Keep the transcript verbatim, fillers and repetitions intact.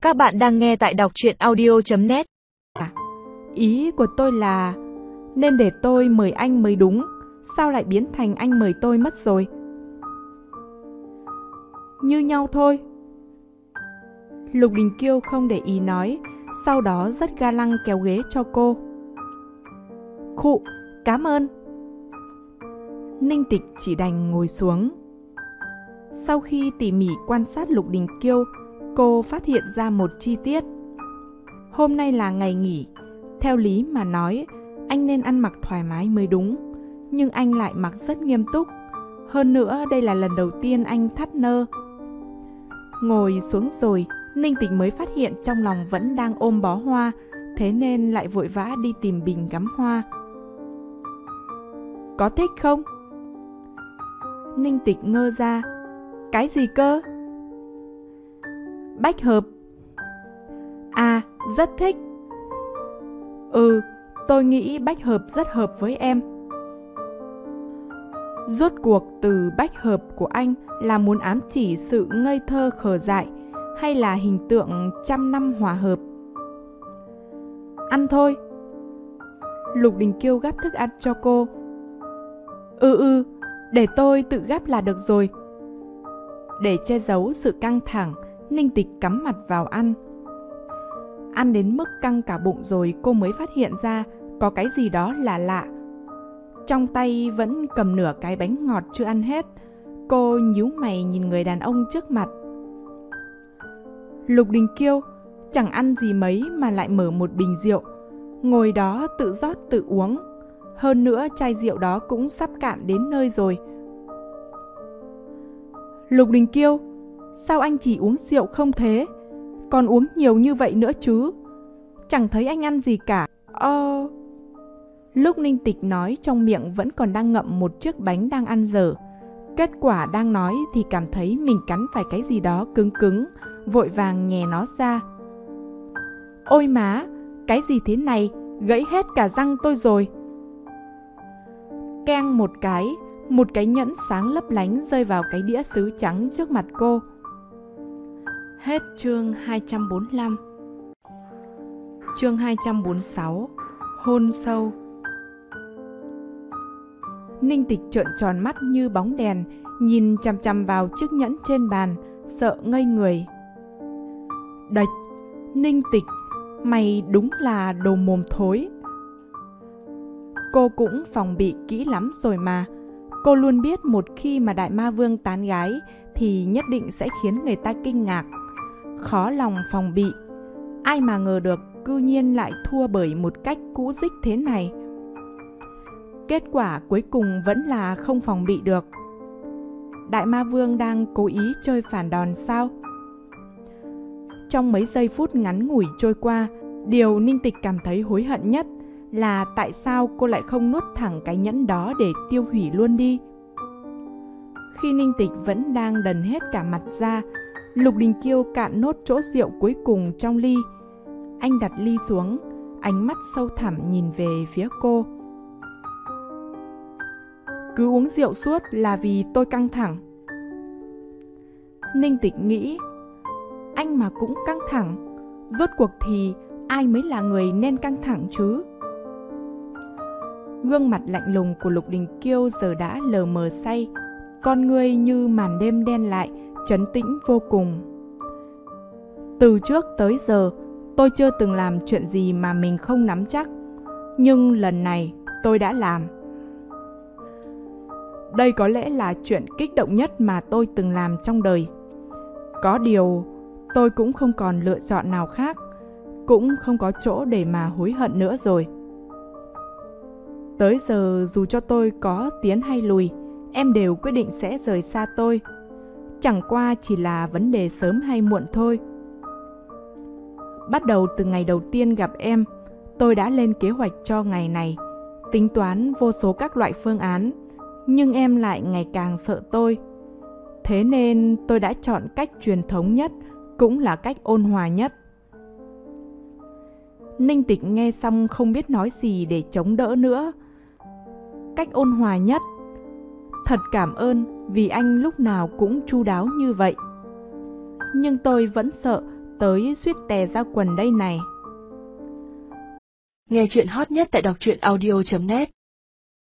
Các bạn đang nghe tại đọc truyện audio chấm net. Ý của tôi là nên để tôi mời anh mới đúng. Sao lại biến thành anh mời tôi mất rồi? Như nhau thôi. Lục Đình Kiêu không để ý nói, sau đó rất ga lăng kéo ghế cho cô. Khụ, cảm ơn. Ninh Tịch chỉ đành ngồi xuống. Sau khi tỉ mỉ quan sát Lục Đình Kiêu, cô phát hiện ra một chi tiết. Hôm nay là ngày nghỉ, theo lý mà nói, anh nên ăn mặc thoải mái mới đúng, nhưng anh lại mặc rất nghiêm túc. Hơn nữa, đây là lần đầu tiên anh thắt nơ. Ngồi xuống rồi, Ninh Tịch mới phát hiện trong lòng vẫn đang ôm bó hoa, thế nên lại vội vã đi tìm bình gắm hoa. Có thích không? Ninh Tịch ngơ ra. Cái gì cơ? Bách hợp. À, rất thích. Ừ, tôi nghĩ bách hợp rất hợp với em. Rốt cuộc từ bách hợp của anh là muốn ám chỉ sự ngây thơ khờ dại hay là hình tượng trăm năm hòa hợp? Ăn thôi. Lục Đình Kiêu gắp thức ăn cho cô. Ừ ừ, để tôi tự gắp là được rồi. Để che giấu sự căng thẳng, Ninh Tịch cắm mặt vào ăn. Ăn đến mức căng cả bụng rồi cô mới phát hiện ra có cái gì đó là lạ. Trong tay vẫn cầm nửa cái bánh ngọt chưa ăn hết. Cô nhíu mày nhìn người đàn ông trước mặt. Lục Đình Kiêu chẳng ăn gì mấy mà lại mở một bình rượu, ngồi đó tự rót tự uống. Hơn nữa chai rượu đó cũng sắp cạn đến nơi rồi. Lục Đình Kiêu, sao anh chỉ uống rượu không thế? Còn uống nhiều như vậy nữa chứ? Chẳng thấy anh ăn gì cả. Ơ... Lúc Ninh Tịch nói, trong miệng vẫn còn đang ngậm một chiếc bánh đang ăn dở. Kết quả đang nói thì cảm thấy mình cắn phải cái gì đó cứng cứng, vội vàng nhè nó ra. Ôi má, cái gì thế này? Gãy hết cả răng tôi rồi. Keng một cái, một cái nhẫn sáng lấp lánh rơi vào cái đĩa sứ trắng trước mặt cô. Hết chương hai trăm bốn mươi lăm. Chương hai trăm bốn mươi sáu. Hôn sâu. Ninh Tịch trợn tròn mắt như bóng đèn, nhìn chằm chằm vào chiếc nhẫn trên bàn, sợ ngây người. Đạch, Ninh Tịch, mày đúng là đồ mồm thối. Cô cũng phòng bị kỹ lắm rồi mà. Cô luôn biết một khi mà Đại Ma Vương tán gái thì nhất định sẽ khiến người ta kinh ngạc. Khó lòng phòng bị. Ai mà ngờ được cư nhiên lại thua bởi một cách cũ dích thế này. Kết quả cuối cùng vẫn là không phòng bị được. Đại Ma Vương đang cố ý chơi phản đòn sao? Trong mấy giây phút ngắn ngủi trôi qua, điều Ninh Tịch cảm thấy hối hận nhất là tại sao cô lại không nuốt thẳng cái nhẫn đó để tiêu hủy luôn đi. Khi Ninh Tịch vẫn đang đần hết cả mặt ra, Lục Đình Kiêu cạn nốt chỗ rượu cuối cùng trong ly. Anh đặt ly xuống, ánh mắt sâu thẳm nhìn về phía cô. Cứ uống rượu suốt là vì tôi căng thẳng. Ninh Tịch nghĩ, anh mà cũng căng thẳng, rốt cuộc thì ai mới là người nên căng thẳng chứ? Gương mặt lạnh lùng của Lục Đình Kiêu giờ đã lờ mờ say, con ngươi như màn đêm đen lại, trấn tĩnh vô cùng. Từ trước tới giờ, tôi chưa từng làm chuyện gì mà mình không nắm chắc, nhưng lần này tôi đã làm. Đây có lẽ là chuyện kích động nhất mà tôi từng làm trong đời. Có điều, tôi cũng không còn lựa chọn nào khác, cũng không có chỗ để mà hối hận nữa rồi. Tới giờ dù cho tôi có tiến hay lùi, em đều quyết định sẽ rời xa tôi. Chẳng qua chỉ là vấn đề sớm hay muộn thôi. Bắt đầu từ ngày đầu tiên gặp em, tôi đã lên kế hoạch cho ngày này, tính toán vô số các loại phương án, nhưng em lại ngày càng sợ tôi. Thế nên tôi đã chọn cách truyền thống nhất, cũng là cách ôn hòa nhất. Ninh Tịch nghe xong không biết nói gì để chống đỡ nữa. Cách ôn hòa nhất. Thật cảm ơn vì anh lúc nào cũng chu đáo như vậy. Nhưng tôi vẫn sợ tới suýt tè ra quần đây này. Nghe chuyện hot nhất tại đọc truyện audio chấm net.